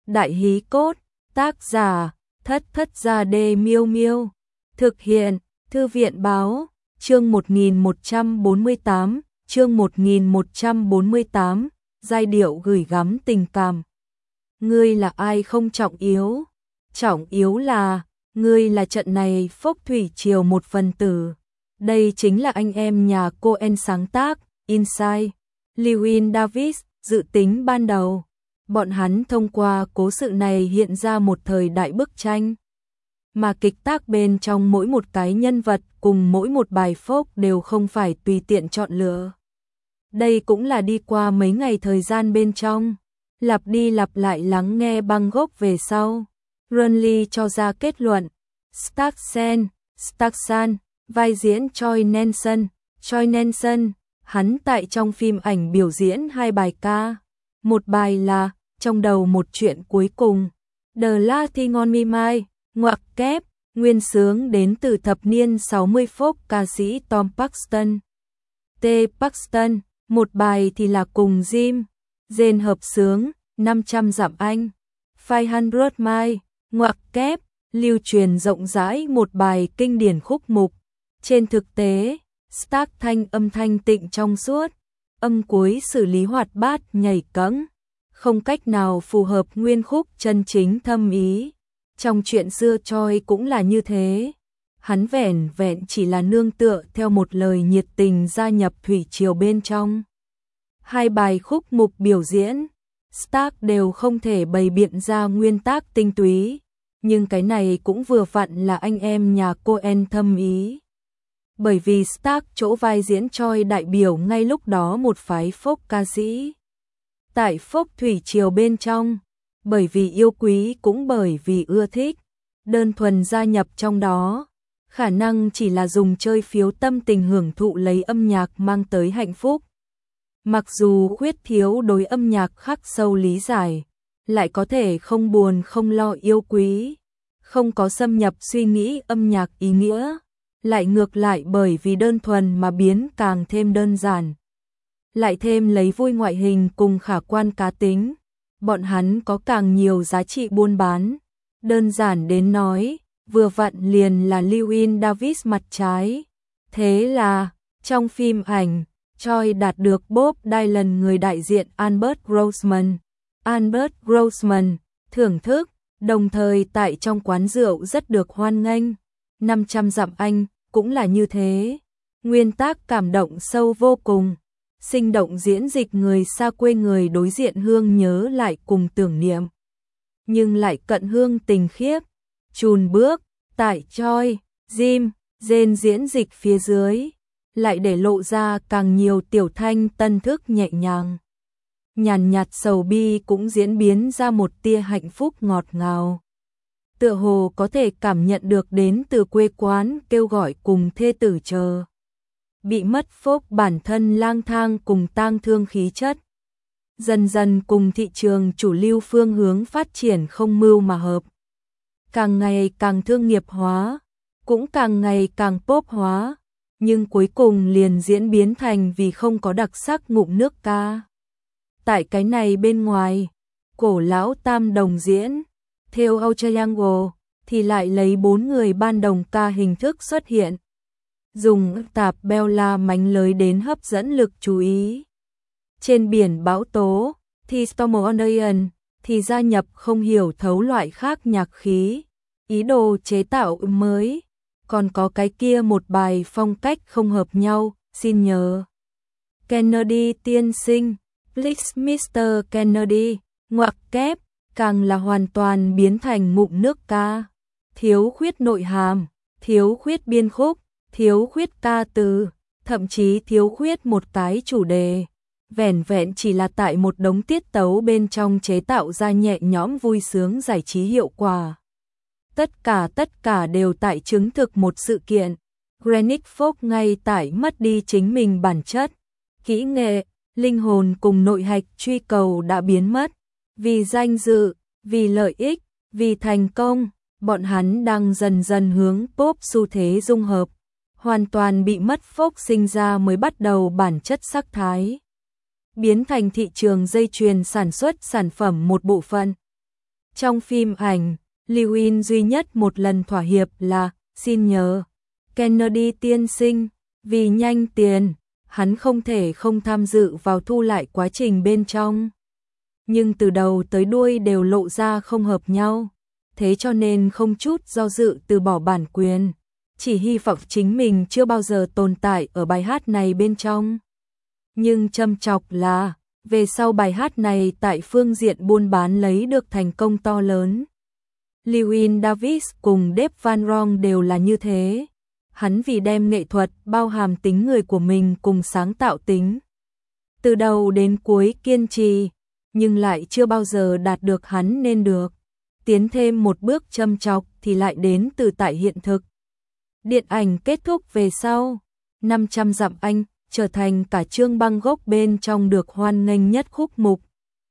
Đại hí cốt, tác giả, Thất Thất Gia Đê Miêu Miêu. Thực hiện, Thư viện báo, chương 1148, chương 1148, giai điệu gửi gắm tình cảm. Ngươi là ai không trọng yếu là, ngươi là trận này phốc thủy triều một phần tử. Đây chính là anh em nhà Coen sáng tác, Inside, Llewyn Davis, dự tính ban đầu. Bọn hắn thông qua cố sự này hiện ra một thời đại bức tranh. Mà kịch tác bên trong mỗi một cái nhân vật cùng mỗi một bài phốc đều không phải tùy tiện chọn lựa. Đây cũng là đi qua mấy ngày thời gian bên trong, lặp đi lặp lại lắng nghe băng gốc về sau. Runley cho ra kết luận, Starksan, vai diễn Choi Nanson, hắn tại trong phim ảnh biểu diễn 2 bài ca. Một bài là Trong đầu một chuyện cuối cùng, The Last Thing on My Mind, ngoặc kép, nguyên xướng đến từ thập niên 60 folk ca sĩ Tom Paxton. T. Paxton, một bài thì là cùng Jane hợp xướng, 500 dặm Anh, 500 Miles, ngoặc kép, lưu truyền rộng rãi một bài kinh điển khúc mục. Trên thực tế, Stark âm thanh tịnh trong suốt, âm cuối xử lý hoạt bát nhảy cẫng, không cách nào phù hợp nguyên khúc chân chính thâm ý. Trong chuyện xưa Choi cũng là như thế. Hắn vẻn vẹn chỉ là nương tựa theo một lời nhiệt tình gia nhập thủy triều bên trong. 2 bài khúc mục biểu diễn, Stark đều không thể bày biện ra nguyên tác tinh túy, nhưng cái này cũng vừa vặn là anh em nhà Coen thâm ý. Bởi vì Stark chỗ vai diễn Choi đại biểu ngay lúc đó một phái folk ca sĩ. Tại folk thủy triều bên trong, bởi vì yêu quý cũng bởi vì ưa thích, đơn thuần gia nhập trong đó, khả năng chỉ là dùng chơi phiếu tâm tình hưởng thụ lấy âm nhạc mang tới hạnh phúc. Mặc dù khuyết thiếu đối âm nhạc khắc sâu lý giải, lại có thể không buồn không lo yêu quý, không có xâm nhập suy nghĩ âm nhạc ý nghĩa, lại ngược lại bởi vì đơn thuần mà biến càng thêm đơn giản. Lại thêm lấy vui ngoại hình cùng khả quan cá tính, bọn hắn có càng nhiều giá trị buôn bán. Đơn giản đến nói, vừa vặn liền là Llewyn Davis mặt trái. Thế là, trong phim ảnh, Choi đạt được Bob Dylan người đại diện Albert Grossman thưởng thức, đồng thời tại trong quán rượu rất được hoan nghênh. 500 dặm Anh cũng là như thế. Nguyên tác cảm động sâu vô cùng, sinh động diễn dịch người xa quê người đối diện hương nhớ lại cùng tưởng niệm, nhưng lại cận hương tình khiếp. Chùn bước, tại Choi, Jane diễn dịch phía dưới, lại để lộ ra càng nhiều tiểu thanh tân thức nhẹ nhàng. Nhàn nhạt sầu bi cũng diễn biến ra một tia hạnh phúc ngọt ngào. Tựa hồ có thể cảm nhận được đến từ quê quán kêu gọi cùng thê tử chờ. Bị mất phốc bản thân lang thang cùng tang thương khí chất. Dần dần cùng thị trường chủ lưu phương hướng phát triển không mưu mà hợp. Càng ngày càng thương nghiệp hóa, cũng càng ngày càng pop hóa, nhưng cuối cùng liền diễn biến thành vì không có đặc sắc ngụm nước ca. Tại cái này bên ngoài, cổ lão tam đồng diễn, theo Âu Triangle, thì lại lấy 4 người ban đồng ca hình thức xuất hiện. Dùng tạp Bella mánh lới đến hấp dẫn lực chú ý. Trên biển bão tố, thì Storm on Ocean, thì gia nhập không hiểu thấu loại khác nhạc khí, ý đồ chế tạo mới. Còn có cái kia một bài phong cách không hợp nhau, xin nhờ. Kennedy tiên sinh, Please Mr. Kennedy, ngoặc kép, càng là hoàn toàn biến thành ngụm nước ca. Thiếu khuyết nội hàm, thiếu khuyết biên khúc, thiếu khuyết ca từ, thậm chí thiếu khuyết một cái chủ đề. Vẻn vẹn chỉ là tại một đống tiết tấu bên trong chế tạo ra nhẹ nhõm vui sướng giải trí hiệu quả. Tất cả đều tại chứng thực một sự kiện. Greenwich Folk ngay tại mất đi chính mình bản chất, kỹ nghệ, linh hồn cùng nội hạch truy cầu đã biến mất. Vì danh dự, vì lợi ích, vì thành công, bọn hắn đang dần dần hướng pop xu thế dung hợp. Hoàn toàn bị mất folk sinh ra mới bắt đầu bản chất sắc thái. Biến thành thị trường dây chuyền sản xuất sản phẩm một bộ phận. Trong phim ảnh, Lewin duy nhất một lần thỏa hiệp là xin nhờ Kennedy tiên sinh, vì nhanh tiền, hắn không thể không tham dự vào thu lại quá trình bên trong. Nhưng từ đầu tới đuôi đều lộ ra không hợp nhau, thế cho nên không chút do dự từ bỏ bản quyền, chỉ hy vọng chính mình chưa bao giờ tồn tại ở bài hát này bên trong. Nhưng châm chọc là, về sau bài hát này tại phương diện buôn bán lấy được thành công to lớn. Llewyn Davis cùng Dave Van Ronk đều là như thế. Hắn vì đem nghệ thuật bao hàm tính người của mình cùng sáng tạo tính. Từ đầu đến cuối kiên trì, nhưng lại chưa bao giờ đạt được hắn nên được. Tiến thêm một bước châm chọc thì lại đến từ tại hiện thực. Điện ảnh kết thúc về sau, 500 dặm anh trở thành cả chương băng gốc bên trong được hoan nghênh nhất khúc mục.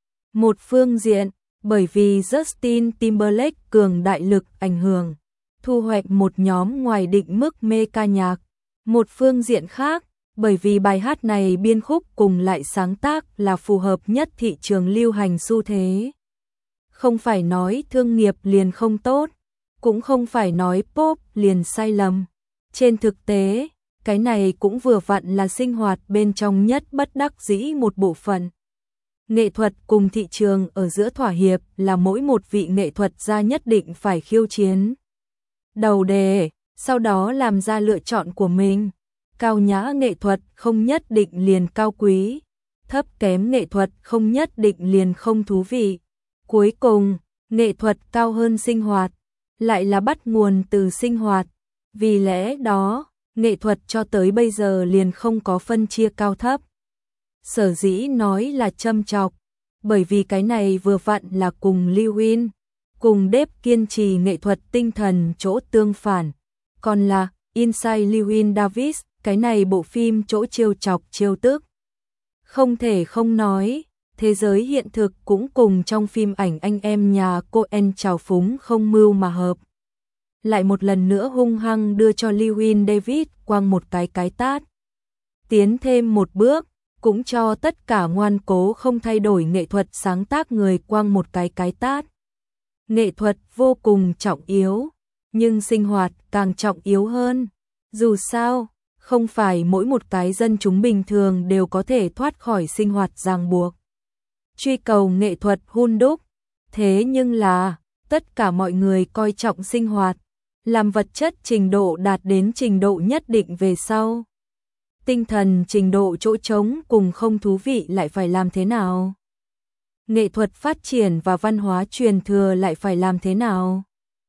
Một phương diện, bởi vì Justin Timberlake cường đại lực ảnh hưởng, thu hoạch một nhóm ngoài định mức mê ca nhạc. Một phương diện khác, bởi vì bài hát này biên khúc cùng lại sáng tác là phù hợp nhất thị trường lưu hành xu thế. Không phải nói thương nghiệp liền không tốt, cũng không phải nói pop liền sai lầm. Trên thực tế, cái này cũng vừa vặn là sinh hoạt bên trong nhất bất đắc dĩ một bộ phận. Nghệ thuật cùng thị trường ở giữa thỏa hiệp là mỗi một vị nghệ thuật gia nhất định phải khiêu chiến. Đầu đề, sau đó làm ra lựa chọn của mình. Cao nhã nghệ thuật không nhất định liền cao quý, thấp kém nghệ thuật không nhất định liền không thú vị. Cuối cùng, nghệ thuật cao hơn sinh hoạt, lại là bắt nguồn từ sinh hoạt. Vì lẽ đó, nghệ thuật cho tới bây giờ liền không có phân chia cao thấp. Sở dĩ nói là châm chọc, bởi vì cái này vừa vặn là cùng Llewyn, cùng Dave kiên trì nghệ thuật tinh thần chỗ tương phản. Còn là Inside Llewyn Davis, cái này bộ phim chỗ trêu chọc trêu tức. Không thể không nói, thế giới hiện thực cũng cùng trong phim ảnh anh em nhà Coen trào phúng không mưu mà hợp. Lại một lần nữa hung hăng đưa cho Llewyn Davis quăng một cái tát. Tiến thêm một bước, cũng cho tất cả ngoan cố không thay đổi nghệ thuật sáng tác người quăng một cái tát. Nghệ thuật vô cùng trọng yếu, nhưng sinh hoạt càng trọng yếu hơn. Dù sao, không phải mỗi một cái dân chúng bình thường đều có thể thoát khỏi sinh hoạt ràng buộc. Truy cầu nghệ thuật hun đúc, thế nhưng là, tất cả mọi người coi trọng sinh hoạt, làm vật chất trình độ đạt đến trình độ nhất định về sau. Tinh thần trình độ chỗ trống cùng không thú vị lại phải làm thế nào? Nghệ thuật phát triển và văn hóa truyền thừa lại phải làm thế nào?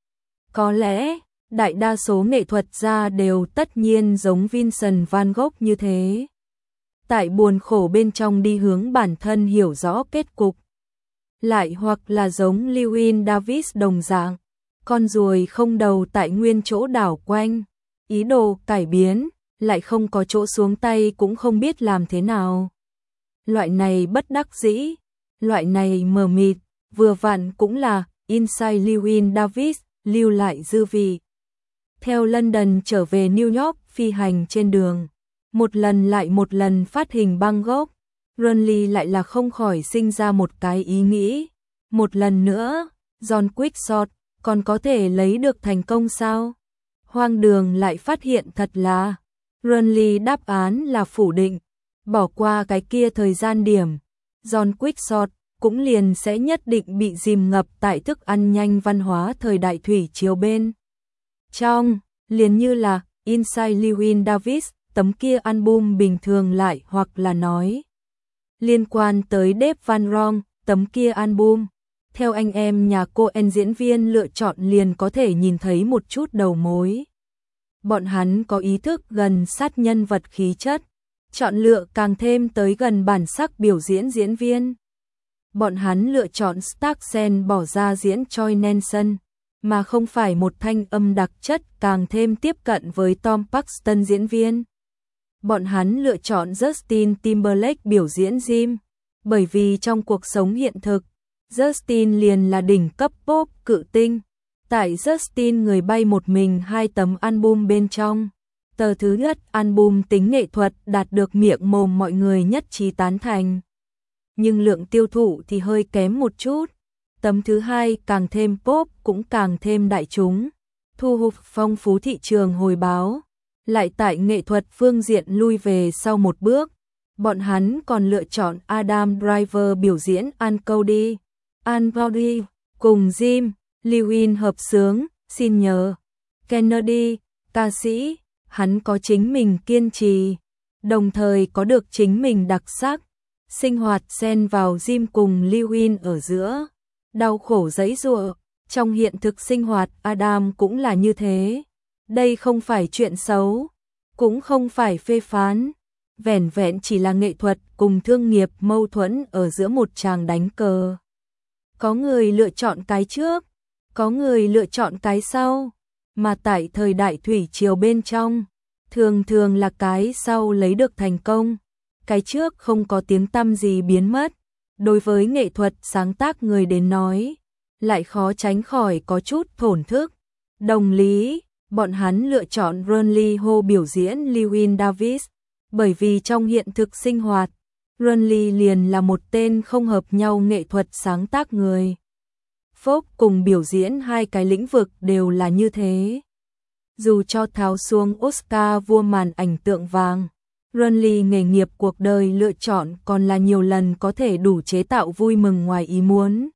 Có lẽ, đại đa số nghệ thuật gia đều tất nhiên giống Vincent van Gogh như thế. Tại buồn khổ bên trong đi hướng bản thân hiểu rõ kết cục. Lại hoặc là giống Llewyn Davis đồng dạng, con ruồi không đầu tại nguyên chỗ đảo quanh, ý đồ cải biến, lại không có chỗ xuống tay cũng không biết làm thế nào. Loại này bất đắc dĩ, loại này mờ mịt, vừa vặn cũng là Inside Llewyn Davis lưu lại dư vị. Theo London trở về New York phi hành trên đường, một lần lại một lần phát hình băng gốc, Ronly lại là không khỏi sinh ra một cái ý nghĩ. Một lần nữa, John Quickshot còn có thể lấy được thành công sao? Hoang đường lại phát hiện thật là Ronly đáp án là phủ định, bỏ qua cái kia thời gian điểm. John Quickshot cũng liền sẽ nhất định bị dìm ngập tại thức ăn nhanh văn hóa thời đại thủy triều bên trong, liền như là Inside Llewyn Davis, tấm kia album bình thường lại hoặc là nói liên quan tới Dave Van Ronk, tấm kia album. Theo anh em nhà Coen diễn viên lựa chọn liền có thể nhìn thấy một chút đầu mối. Bọn hắn có ý thức gần sát nhân vật khí chất, chọn lựa càng thêm tới gần bản sắc biểu diễn diễn viên. Bọn hắn lựa chọn Starksen bỏ ra diễn Troy Nelson, mà không phải một thanh âm đặc chất càng thêm tiếp cận với Tom Paxton diễn viên. Bọn hắn lựa chọn Justin Timberlake biểu diễn Jim, bởi vì trong cuộc sống hiện thực, Justin liền là đỉnh cấp pop cự tinh. Tại Justin người bay một mình 2 tấm album bên trong, tờ thứ nhất album tính nghệ thuật đạt được miệng mồm mọi người nhất trí tán thành. Nhưng lượng tiêu thụ thì hơi kém một chút. Tấm thứ hai càng thêm pop cũng càng thêm đại chúng, thu hút phong phú thị trường hồi báo. Lại tại nghệ thuật phương diện lui về sau một bước, bọn hắn còn lựa chọn Adam Driver biểu diễn Uncody cùng Jim Lewin hợp xướng Xin nhờ Kennedy, ca sĩ, hắn có chính mình kiên trì, đồng thời có được chính mình đặc sắc, sinh hoạt xen vào Jim cùng Lewin ở giữa, đau khổ giãy giụa. Trong hiện thực sinh hoạt Adam cũng là như thế. Đây không phải chuyện xấu, cũng không phải phê phán, vẻn vẹn chỉ là nghệ thuật cùng thương nghiệp mâu thuẫn ở giữa một tràng đánh cờ. Có người lựa chọn cái trước, có người lựa chọn cái sau, mà tại thời đại thủy triều bên trong, thường thường là cái sau lấy được thành công, cái trước không có tiếng tăm gì biến mất. Đối với nghệ thuật sáng tác người đến nói, lại khó tránh khỏi có chút thổn thức. Đồng lý, bọn hắn lựa chọn Ron Lee Ho biểu diễn Llewyn Davis, bởi vì trong hiện thực sinh hoạt, Ron Lee liền là một tên không hợp nhau nghệ thuật sáng tác người. Folk cùng biểu diễn hai cái lĩnh vực đều là như thế. Dù cho tháo xuống Oscar vua màn ảnh tượng vàng, Ron Lee nghề nghiệp cuộc đời lựa chọn còn là nhiều lần có thể đủ chế tạo vui mừng ngoài ý muốn,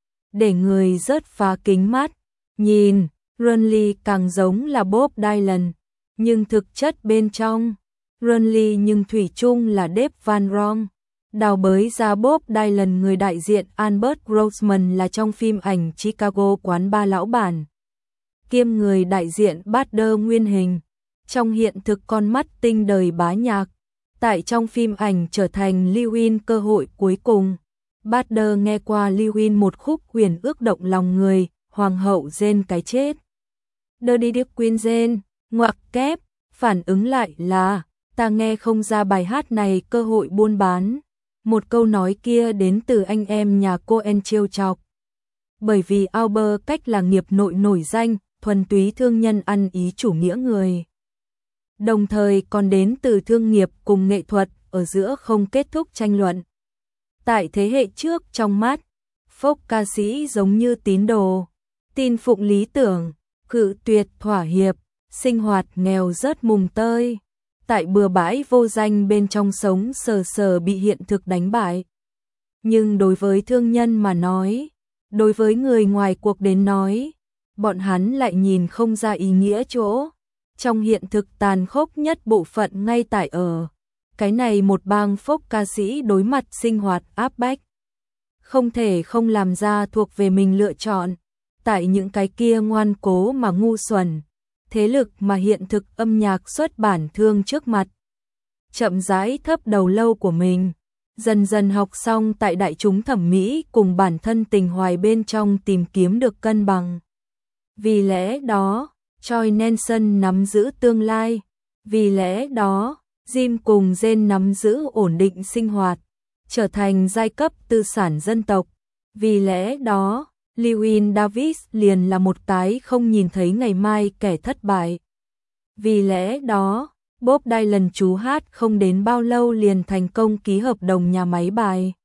để người rớt phá kính mắt. Nhìn, Ron Lee càng giống là Bob Dylan, nhưng thực chất bên trong, Ron Lee nhưng thủy chung là Dave Van Ronk. Đào bới ra Bob Dylan người đại diện Albert Grossman là trong phim ảnh Chicago quán ba lão bản, kiêm người đại diện Buster nguyên hình. Trong hiện thực con mắt tinh đời bá nhạc, tại trong phim ảnh trở thành Llewyn cơ hội cuối cùng. Buster nghe qua Llewyn một khúc huyền ước động lòng người, Hoàng hậu Jane cái chết. Dirty Queen Jane, ngoặc kép, phản ứng lại là, ta nghe không ra bài hát này cơ hội buôn bán. Một câu nói kia đến từ anh em nhà Coen trêu chọc. Bởi vì Albert cách là nghiệp nội nổi danh, thuần túy thương nhân ăn ý chủ nghĩa người. Đồng thời còn đến từ thương nghiệp cùng nghệ thuật ở giữa không kết thúc tranh luận. Tại thế hệ trước trong mắt, folk ca sĩ giống như tín đồ, tin phụng lý tưởng, cự tuyệt thỏa hiệp, sinh hoạt nghèo rớt mùng tơi. Tại bừa bãi vô danh bên trong sống sờ sờ bị hiện thực đánh bại. Nhưng đối với thương nhân mà nói, đối với người ngoài cuộc đến nói, bọn hắn lại nhìn không ra ý nghĩa chỗ. Trong hiện thực tàn khốc nhất bộ phận ngay tại ở cái này một bang folk ca sĩ đối mặt sinh hoạt áp bách, không thể không làm ra thuộc về mình lựa chọn. Tại những cái kia ngoan cố mà ngu xuẩn, thế lực mà hiện thực âm nhạc xuất bản thương trước mặt, chậm rãi thấp đầu lâu của mình, dần dần học xong tại đại chúng thẩm mỹ cùng bản thân tình hoài bên trong tìm kiếm được cân bằng. Vì lẽ đó, Troy Nelson nắm giữ tương lai, vì lẽ đó, Jim cùng Jane nắm giữ ổn định sinh hoạt, trở thành giai cấp tư sản dân tộc. Vì lẽ đó, Llewyn Davis liền là một cái không nhìn thấy ngày mai kẻ thất bại. Vì lẽ đó, Bob Dylan chú hát không đến bao lâu liền thành công ký hợp đồng nhà máy bài.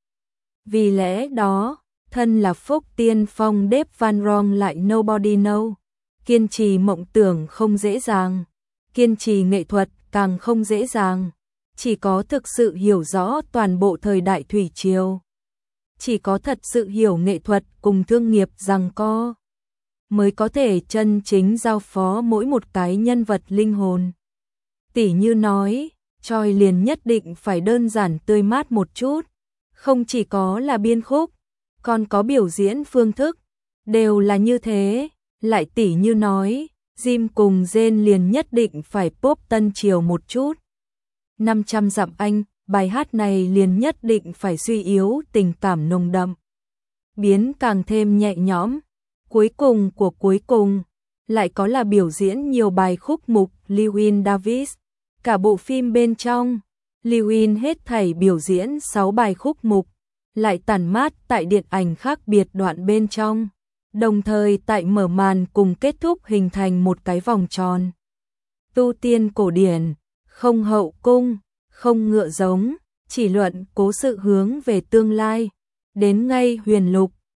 Vì lẽ đó, thân là folk tiên phong Dave Van Ronk lại Nobody Know. Kiên trì mộng tưởng không dễ dàng, kiên trì nghệ thuật càng không dễ dàng. Chỉ có thực sự hiểu rõ toàn bộ thời đại thủy triều, chỉ có thật sự hiểu nghệ thuật cùng thương nghiệp giằng co, mới có thể chân chính giao phó mỗi một cái nhân vật linh hồn. Tỉ như nói, Troy liền nhất định phải đơn giản tươi mát một chút, không chỉ có là biên khúc, còn có biểu diễn phương thức, đều là như thế. Lại tỉ như nói, Jim cùng Jane liền nhất định phải pop tân triều một chút. 500 dặm anh, bài hát này liền nhất định phải suy yếu tình cảm nồng đậm, biến càng thêm nhẹ nhõm. Cuối cùng của cuối cùng, lại có là biểu diễn nhiều bài khúc mục Llewyn Davis. Cả bộ phim bên trong, Llewyn hết thảy biểu diễn 6 bài khúc mục, lại tản mát tại điện ảnh khác biệt đoạn bên trong. Đồng thời tại mở màn cùng kết thúc hình thành một cái vòng tròn. Tu tiên cổ điển, không hậu cung, không ngựa giống, chỉ luận cố sự hướng về tương lai, đến ngay huyền lục,